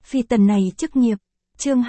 Phi tần này chức nghiệp. Chương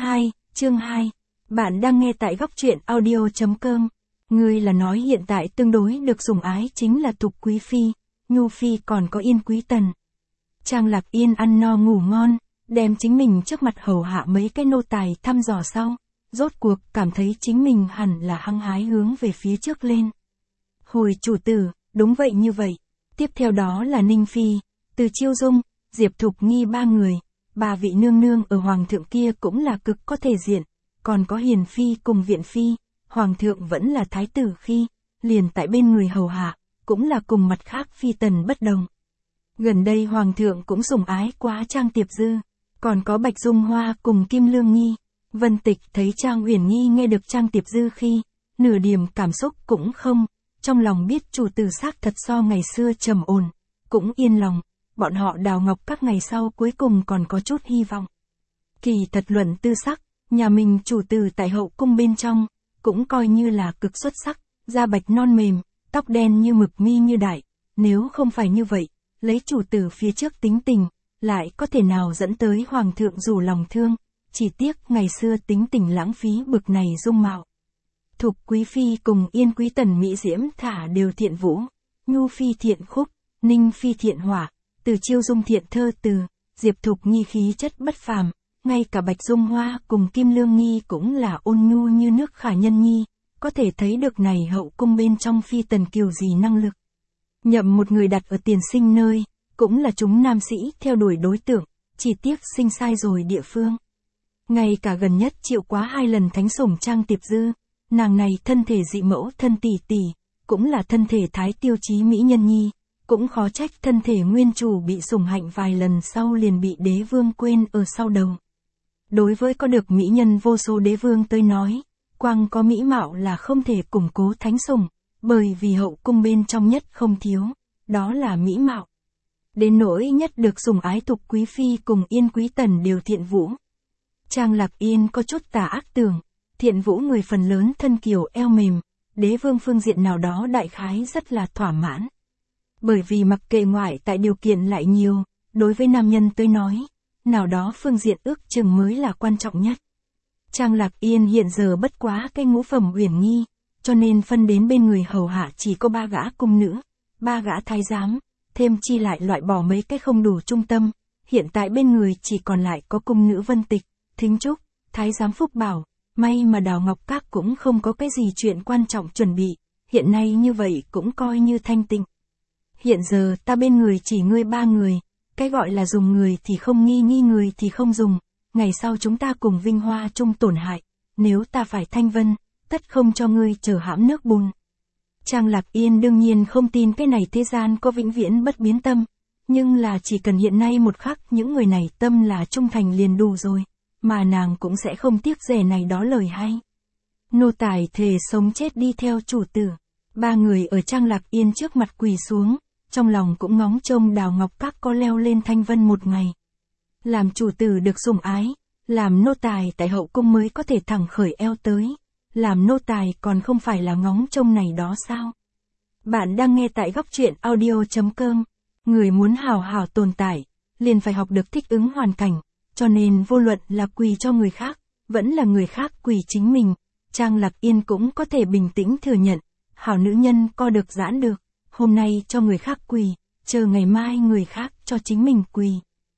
2. Bạn đang nghe tại góc truyện audio.com. Ngươi là nói hiện tại tương đối được sủng ái chính là Thục Quý Phi, Nhu Phi còn có Yên Quý Tần. Trang Lạc Yên ăn no ngủ ngon, đem chính mình trước mặt hầu hạ mấy cái nô tài thăm dò sau, rốt cuộc cảm thấy chính mình hẳn là hăng hái hướng về phía trước lên. Hồi chủ tử, đúng vậy như vậy. Tiếp theo đó là Ninh Phi, Từ Chiêu Dung, Diệp Thục Nghi ba người, ba vị nương nương ở hoàng thượng kia cũng là cực có thể diện, còn có Hiền Phi cùng Viện Phi, hoàng thượng vẫn là thái tử khi, liền tại bên người hầu hạ, cũng là cùng mặt khác phi tần bất đồng. Gần đây hoàng thượng cũng sủng ái quá Trang Tiệp Dư, còn có Bạch Dung Hoa cùng Kim Lương Nghi. Vân Tịch thấy Trang Uyển Nghi nghe được Trang Tiệp Dư khi, nửa điểm cảm xúc cũng không, trong lòng biết chủ tử xác thật so ngày xưa trầm ổn, cũng yên lòng, bọn họ đào ngọc các ngày sau cuối cùng còn có chút hy vọng. Kỳ thật luận tư sắc, nhà mình chủ tử tại hậu cung bên trong, cũng coi như là cực xuất sắc, da bạch non mềm, tóc đen như mực mi như đại, nếu không phải như vậy, lấy chủ tử phía trước tính tình, lại có thể nào dẫn tới hoàng thượng rủ lòng thương, chỉ tiếc ngày xưa tính tình lãng phí bực này dung mạo. Thục Quý Phi cùng Yên Quý Tần mỹ diễm thả đều thiện vũ, Nhu Phi thiện khúc, Ninh Phi thiện hỏa, Từ Chiêu Dung thiện thơ từ, Diệp Thục Nghi khí chất bất phàm, ngay cả Bạch Dung Hoa cùng Kim Lương Nghi cũng là ôn nhu như nước khả nhân nhi, có thể thấy được này hậu cung bên trong phi tần kiều gì năng lực. Nhậm một người đặt ở tiền sinh nơi, cũng là chúng nam sĩ theo đuổi đối tượng, chỉ tiếc sinh sai rồi địa phương. Ngay cả gần nhất chịu quá 2 lần thánh sủng Trang Tiệp Dư, nàng này thân thể dị mẫu thân tỷ tỷ, cũng là thân thể thái tiêu chí mỹ nhân nhi, cũng khó trách thân thể nguyên chủ bị sủng hạnh vài lần sau liền bị đế vương quên ở sau đầu. Đối với có được mỹ nhân vô số đế vương tới nói, quang có mỹ mạo là không thể củng cố thánh sủng, bởi vì hậu cung bên trong nhất không thiếu, đó là mỹ mạo. Đến nỗi nhất được sủng ái Thục Quý Phi cùng Yên Quý Tần đều thiện vũ. Trang Lạc Yên có chút tà ác tưởng, thiện vũ người phần lớn thân kiều eo mềm, đế vương phương diện nào đó đại khái rất là thỏa mãn. Bởi vì mặc kệ ngoại tại điều kiện lại nhiều, đối với nam nhân tới nói, nào đó phương diện ước chừng mới là quan trọng nhất. Trang Lạc Yên hiện giờ bất quá cái ngũ phẩm Uyển Nhi, cho nên phân đến bên người hầu hạ chỉ có 3 gã cung nữ, 3 gã thái giám, thêm chi lại loại bỏ mấy cái không đủ trung tâm, hiện tại bên người chỉ còn lại có cung nữ Vân Tịch, Thính Trúc, thái giám Phúc Bảo, may mà Đào Ngọc Các cũng không có cái gì chuyện quan trọng chuẩn bị, hiện nay như vậy cũng coi như thanh tịnh. Hiện giờ ta bên người chỉ ngươi 3 người, cái gọi là dùng người thì không nghi người thì không dùng, ngày sau chúng ta cùng vinh hoa chung tổn hại, nếu ta phải thanh vân, tất không cho ngươi chờ hãm nước bùn. Trang Lạc Yên đương nhiên không tin cái này thế gian có vĩnh viễn bất biến tâm, nhưng là chỉ cần hiện nay một khắc những người này tâm là trung thành liền đủ rồi, mà nàng cũng sẽ không tiếc rẻ này đó lời hay. Nô tài thề sống chết đi theo chủ tử, 3 người ở Trang Lạc Yên trước mặt quỳ xuống, trong lòng cũng ngóng trông Đào Ngọc Các có leo lên thanh vân một ngày. Làm chủ tử được sủng ái, làm nô tài tại hậu cung mới có thể thẳng khởi eo tới, làm nô tài còn không phải là ngóng trông này đó sao? Bạn đang nghe tại góc truyện audio.com, người muốn hào hào tồn tại, liền phải học được thích ứng hoàn cảnh, cho nên vô luận là quỳ cho người khác, vẫn là người khác quỳ chính mình, Trang Lạc Yên cũng có thể bình tĩnh thừa nhận, hảo nữ nhân co được giãn được, hôm nay cho người khác quỳ, chờ ngày mai người khác cho chính mình quỳ.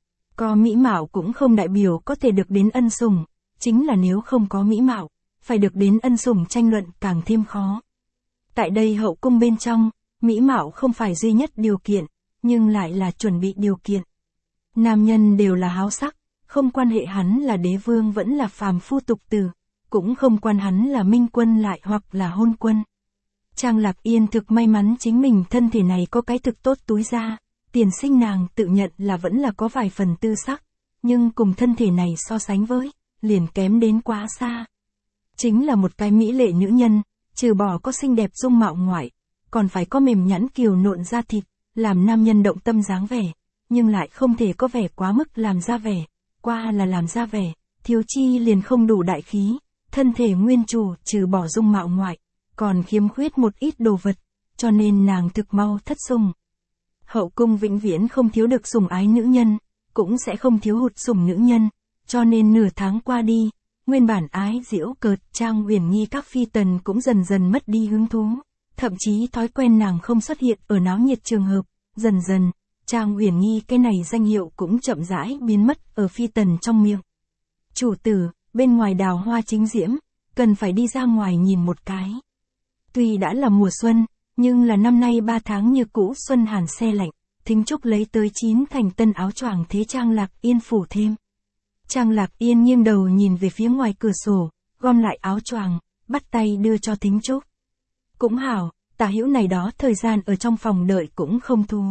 Có mỹ mạo cũng không đại biểu có thể được đến ân sủng, chính là nếu không có mỹ mạo, phải được đến ân sủng tranh luận càng thêm khó. Tại đây hậu cung bên trong, mỹ mạo không phải duy nhất điều kiện, nhưng lại là chuẩn bị điều kiện. Nam nhân đều là háo sắc, không quan hệ hắn là đế vương vẫn là phàm phu tục tử, cũng không quan hắn là minh quân lại hoặc là hôn quân. Trang Lạc Yên thực may mắn chính mình thân thể này có cái thực tốt túi ra, tiền sinh nàng tự nhận là vẫn là có vài phần tư sắc, nhưng cùng thân thể này so sánh với, liền kém đến quá xa. Chính là một cái mỹ lệ nữ nhân, trừ bỏ có xinh đẹp dung mạo ngoại, còn phải có mềm nhẵn kiều nộn da thịt, làm nam nhân động tâm dáng vẻ, nhưng lại không thể có vẻ quá mức làm ra vẻ, qua là làm ra vẻ, thiếu chi liền không đủ đại khí, thân thể nguyên chủ trừ bỏ dung mạo ngoại, còn khiếm khuyết một ít đồ vật, cho nên nàng thực mau thất sủng. Hậu cung vĩnh viễn không thiếu được sủng ái nữ nhân, cũng sẽ không thiếu hụt sủng nữ nhân, Cho nên nửa tháng qua đi, nguyên bản ái giễu cợt Trang Uyển Nhi các phi tần cũng dần dần mất đi hứng thú, thậm chí thói quen nàng không xuất hiện ở náo nhiệt trường hợp, dần dần, Trang Uyển Nhi cái này danh hiệu cũng chậm rãi biến mất ở phi tần trong miệng. Chủ tử, bên ngoài đào hoa chính diễm, cần phải đi ra ngoài nhìn một cái. Tuy đã là mùa xuân, nhưng là năm nay 3 tháng như cũ xuân hàn se lạnh, Thính Trúc lấy tới 9 thành tân áo choàng thế Trang Lạc Yên phủ thêm. Trang Lạc Yên nghiêng đầu nhìn về phía ngoài cửa sổ, gom lại áo choàng, bắt tay đưa cho Thính Trúc. Cũng hảo, tả hữu này đó thời gian ở trong phòng đợi cũng không thú.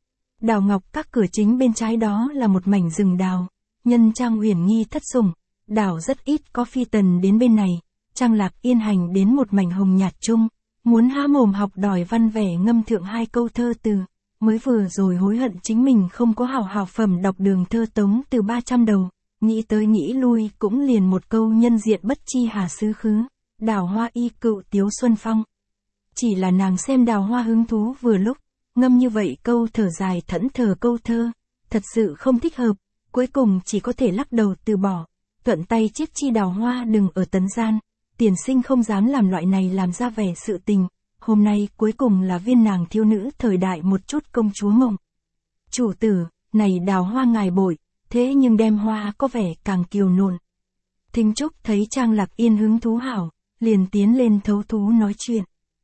Đào ngọc các cửa chính bên trái đó là một mảnh rừng đào, nhân Trang Uyển Nhi thất sủng, đào rất ít có phi tần đến bên này, Trang Lạc Yên hành đến một mảnh hồng nhạt chung, muốn há mồm học đòi văn vẻ ngâm thượng 2 câu thơ từ, mới vừa rồi hối hận chính mình không có hảo phẩm đọc đường thơ tống từ 300 đầu, nghĩ tới nghĩ lui cũng liền một câu nhân diện bất chi hà xứ khứ, đào hoa y cựu tiếu xuân phong. Chỉ là nàng xem đào hoa hứng thú vừa lúc, ngâm như vậy câu thở dài thẫn thờ câu thơ, thật sự không thích hợp, cuối cùng chỉ có thể lắc đầu từ bỏ, thuận tay chiếc chi đào hoa đừng ở tấn gian, tiền sinh không dám làm loại này làm ra vẻ sự tình, hôm nay cuối cùng là viên nàng thiếu nữ thời đại một chút công chúa mộng. Chủ tử, này đào hoa ngài bội, thế nhưng đem hoa có vẻ càng kiều nộn. Thính Trúc thấy Trang Lạc Yên hứng thú hảo, liền tiến lên thấu thú nói chuyện.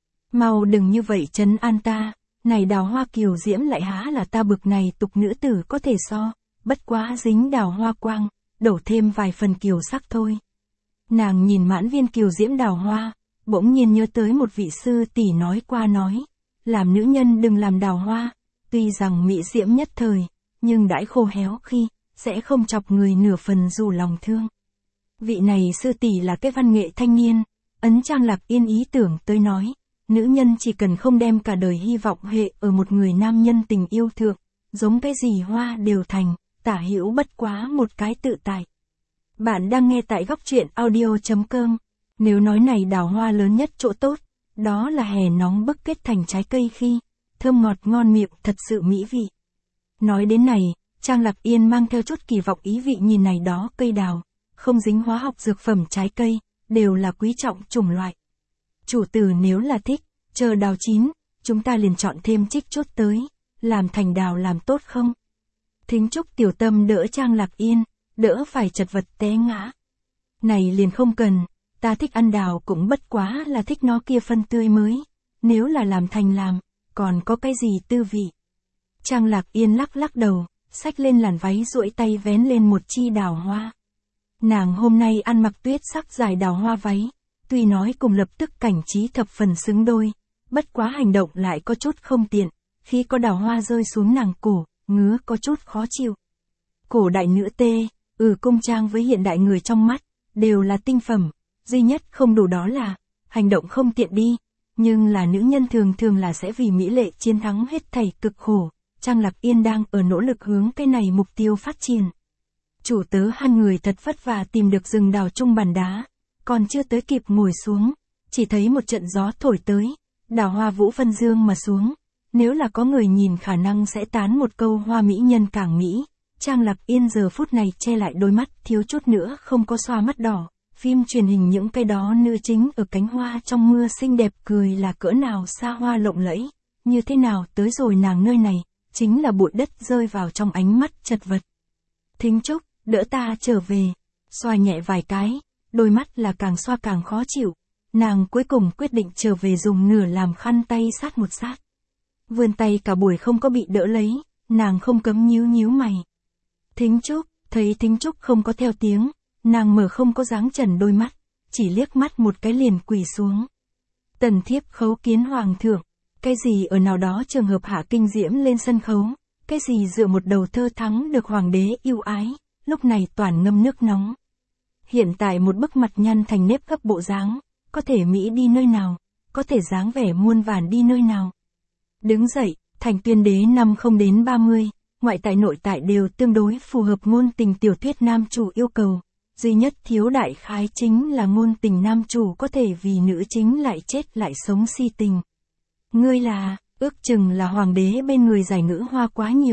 Mau đừng như vậy trấn an ta, này đào hoa kiều diễm lại há là ta bực này tục nữ tử có thể so, bất quá dính đào hoa quang, đổ thêm vài phần kiều sắc thôi. Nàng nhìn mãn viên kiều diễm đào hoa, bỗng nhiên nhớ tới một vị sư tỷ nói qua nói, làm nữ nhân đừng làm đào hoa, tuy rằng mỹ diễm nhất thời, nhưng đãi khô héo khi, sẽ không chọc người nửa phần dù lòng thương. Vị này sư tỷ là cái văn nghệ thanh niên, ấn Trang Lạc Yên ý tưởng tới nói, nữ nhân chỉ cần không đem cả đời hy vọng hệ ở một người nam nhân tình yêu thượng, giống cái gì hoa đều thành, tả hữu bất quá một cái tự tại. Bạn đang nghe tại góc truyện audio.com. Nếu nói này đào hoa lớn nhất chỗ tốt, đó là hè nóng bức kết thành trái cây khi, thơm ngọt ngon miệng thật sự mỹ vị. Nói đến này, Trang Lạc Yên mang theo chút kỳ vọng ý vị nhìn này đó cây đào, không dính hóa học dược phẩm trái cây, đều là quý trọng chủng loại. Chủ tử nếu là thích, chờ đào chín, chúng ta liền chọn thêm trích chút tới, làm thành đào làm tốt không? Thính Trúc tiểu tâm đỡ Trang Lạc Yên, đỡ phải chật vật té ngã. Này liền không cần, ta thích ăn đào cũng bất quá là thích nó kia phân tươi mới, nếu là làm thành làm, còn có cái gì tư vị. Trang Lạc Yên lắc lắc đầu, xách lên làn váy duỗi tay vén lên một chi đào hoa. Nàng hôm nay ăn mặc tuyết sắc dài đào hoa váy, tuy nói cùng lập tức cảnh trí thập phần xứng đôi, bất quá hành động lại có chút không tiện, khi có đào hoa rơi xuống nàng cổ, ngứa có chút khó chịu. Cổ đại nữ tê, cung trang với hiện đại người trong mắt, đều là tinh phẩm, duy nhất không đủ đó là, hành động không tiện đi, nhưng là nữ nhân thường thường là sẽ vì mỹ lệ chiến thắng hết thảy cực khổ, Trang Lạc Yên đang ở nỗ lực hướng cái này mục tiêu phát triển. Chủ tớ hai người thật vất vả tìm được rừng đào chung bàn đá, còn chưa tới kịp ngồi xuống, chỉ thấy một trận gió thổi tới, đào hoa vũ phân dương mà xuống, nếu là có người nhìn khả năng sẽ tán một câu hoa mỹ nhân càng mỹ. Trang Lạc Yên giờ phút này che lại đôi mắt thiếu chút nữa không có xoa mắt đỏ, phim truyền hình những cái đó nữ chính ở cánh hoa trong mưa xinh đẹp cười là cỡ nào xa hoa lộng lẫy, như thế nào tới rồi nàng nơi này, chính là bụi đất rơi vào trong ánh mắt chật vật. Thính Trúc, đỡ ta trở về, xoa nhẹ vài cái, đôi mắt là càng xoa càng khó chịu, nàng cuối cùng quyết định trở về dùng nửa làm khăn tay sát một sát. Vươn tay cả buổi không có bị đỡ lấy, nàng không cấm nhíu nhíu mày. Thính Trúc, thấy Thính Trúc không có theo tiếng, nàng mở không có dáng trần đôi mắt, chỉ liếc mắt một cái liền quỳ xuống. Tần thiếp khấu kiến hoàng thượng, cái gì ở nào đó trường hợp hạ kinh diễm lên sân khấu, cái gì dựa một đầu thơ thắng được hoàng đế yêu ái, lúc này toàn ngâm nước nóng. Hiện tại một bức mặt nhăn thành nếp gấp bộ dáng, có thể Mỹ đi nơi nào, có thể dáng vẻ muôn vàn đi nơi nào. Đứng dậy, thành tuyên đế năm không đến 30. Ngoại tại nội tại đều tương đối phù hợp ngôn tình tiểu thuyết nam chủ yêu cầu, duy nhất thiếu đại khái chính là ngôn tình nam chủ có thể vì nữ chính lại chết lại sống si tình. Ngươi là, ước chừng là hoàng đế bên người giải ngữ hoa quá nhiều,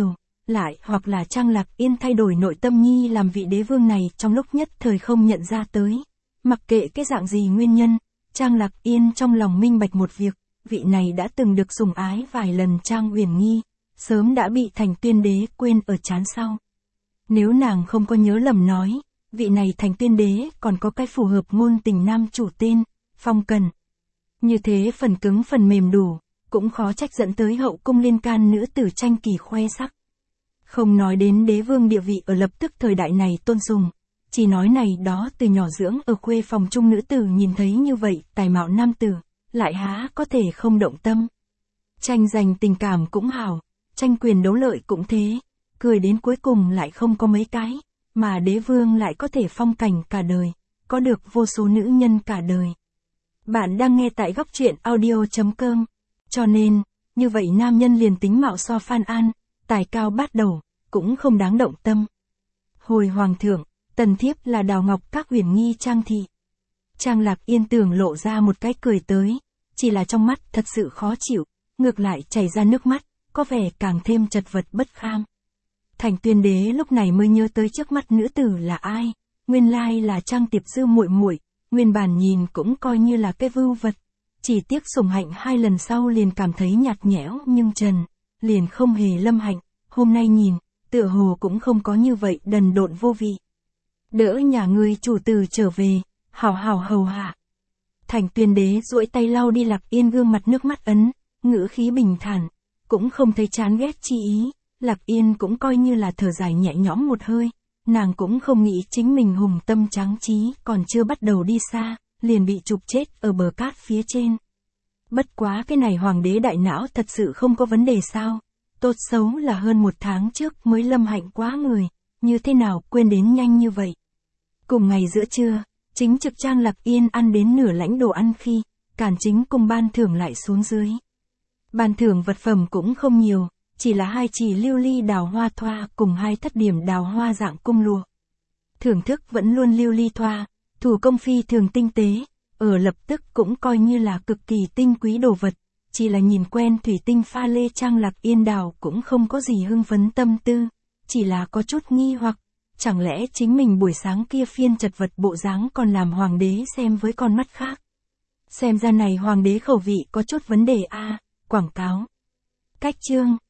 lại hoặc là Trang Lạc Yên thay đổi nội tâm nhi làm vị đế vương này trong lúc nhất thời không nhận ra tới. Mặc kệ cái dạng gì nguyên nhân, Trang Lạc Yên trong lòng minh bạch một việc, vị này đã từng được sủng ái vài lần Trang Uyển Nghi, sớm đã bị Thành Tuyên Đế quên ở trán sau. Nếu nàng không có nhớ lầm nói, vị này Thành Tuyên Đế còn có cái phù hợp ngôn tình nam chủ tên, Phong Cần. Như thế phần cứng phần mềm đủ, cũng khó trách dẫn tới hậu cung liên can nữ tử tranh kỳ khoe sắc. Không nói đến đế vương địa vị ở lập tức thời đại này tôn sùng, chỉ nói này đó từ nhỏ dưỡng ở khuê phòng trung nữ tử nhìn thấy như vậy tài mạo nam tử, lại há có thể không động tâm. Tranh giành tình cảm cũng hảo, tranh quyền đấu lợi cũng thế, cười đến cuối cùng lại không có mấy cái, mà đế vương lại có thể phong cảnh cả đời, có được vô số nữ nhân cả đời. Bạn đang nghe tại góc truyện audio.com, cho nên, như vậy nam nhân liền tính mạo so Phan An, tài cao bát đầu, cũng không đáng động tâm. Hồi hoàng thượng, tần thiếp là Đào Ngọc Các Uyển Nghi Trang thị. Trang Lạc Yên tưởng lộ ra một cái cười tới, chỉ là trong mắt thật sự khó chịu, ngược lại chảy ra nước mắt, có vẻ càng thêm chật vật bất kham. Thành Tuyên Đế lúc này mới nhớ tới trước mắt nữ tử là ai, nguyên lai là Trang Tiệp Dư muội muội, nguyên bản nhìn cũng coi như là cái vưu vật, chỉ tiếc sủng hạnh 2 lần sau liền cảm thấy nhạt nhẽo nhưng trần, liền không hề lâm hạnh, hôm nay nhìn, tựa hồ cũng không có như vậy đần độn vô vị. Đỡ nhà ngươi chủ tử trở về, hảo hảo hầu hạ. Thành Tuyên Đế duỗi tay lau đi Lạc Yên gương mặt nước mắt ấn, ngữ khí bình thản, cũng không thấy chán ghét chi ý, Lạc Yên cũng coi như là thở dài nhẹ nhõm một hơi, nàng cũng không nghĩ chính mình hùng tâm tráng trí còn chưa bắt đầu đi xa, liền bị chụp chết ở bờ cát phía trên. Bất quá cái này hoàng đế đại não thật sự không có vấn đề sao, tốt xấu là hơn 1 tháng trước mới lâm hạnh quá người, như thế nào quên đến nhanh như vậy. Cùng ngày giữa trưa, chính trực Trang Lạc Yên ăn đến nửa lãnh đồ ăn khi, Càn Chính cùng ban thưởng lại xuống dưới. Ban thưởng vật phẩm cũng không nhiều, chỉ là 2 chỉ lưu ly đào hoa thoa cùng 2 thất điểm đào hoa dạng cung lụa. Thưởng thức vẫn luôn lưu ly thoa, thủ công phi thường tinh tế, ở lập tức cũng coi như là cực kỳ tinh quý đồ vật, chỉ là nhìn quen thủy tinh pha lê Trang Lạc Yên đào cũng không có gì hưng phấn tâm tư, chỉ là có chút nghi hoặc, chẳng lẽ chính mình buổi sáng kia phiên chật vật bộ dáng còn làm hoàng đế xem với con mắt khác. Xem ra này hoàng đế khẩu vị có chút vấn đề a. Quảng cáo. Cách chương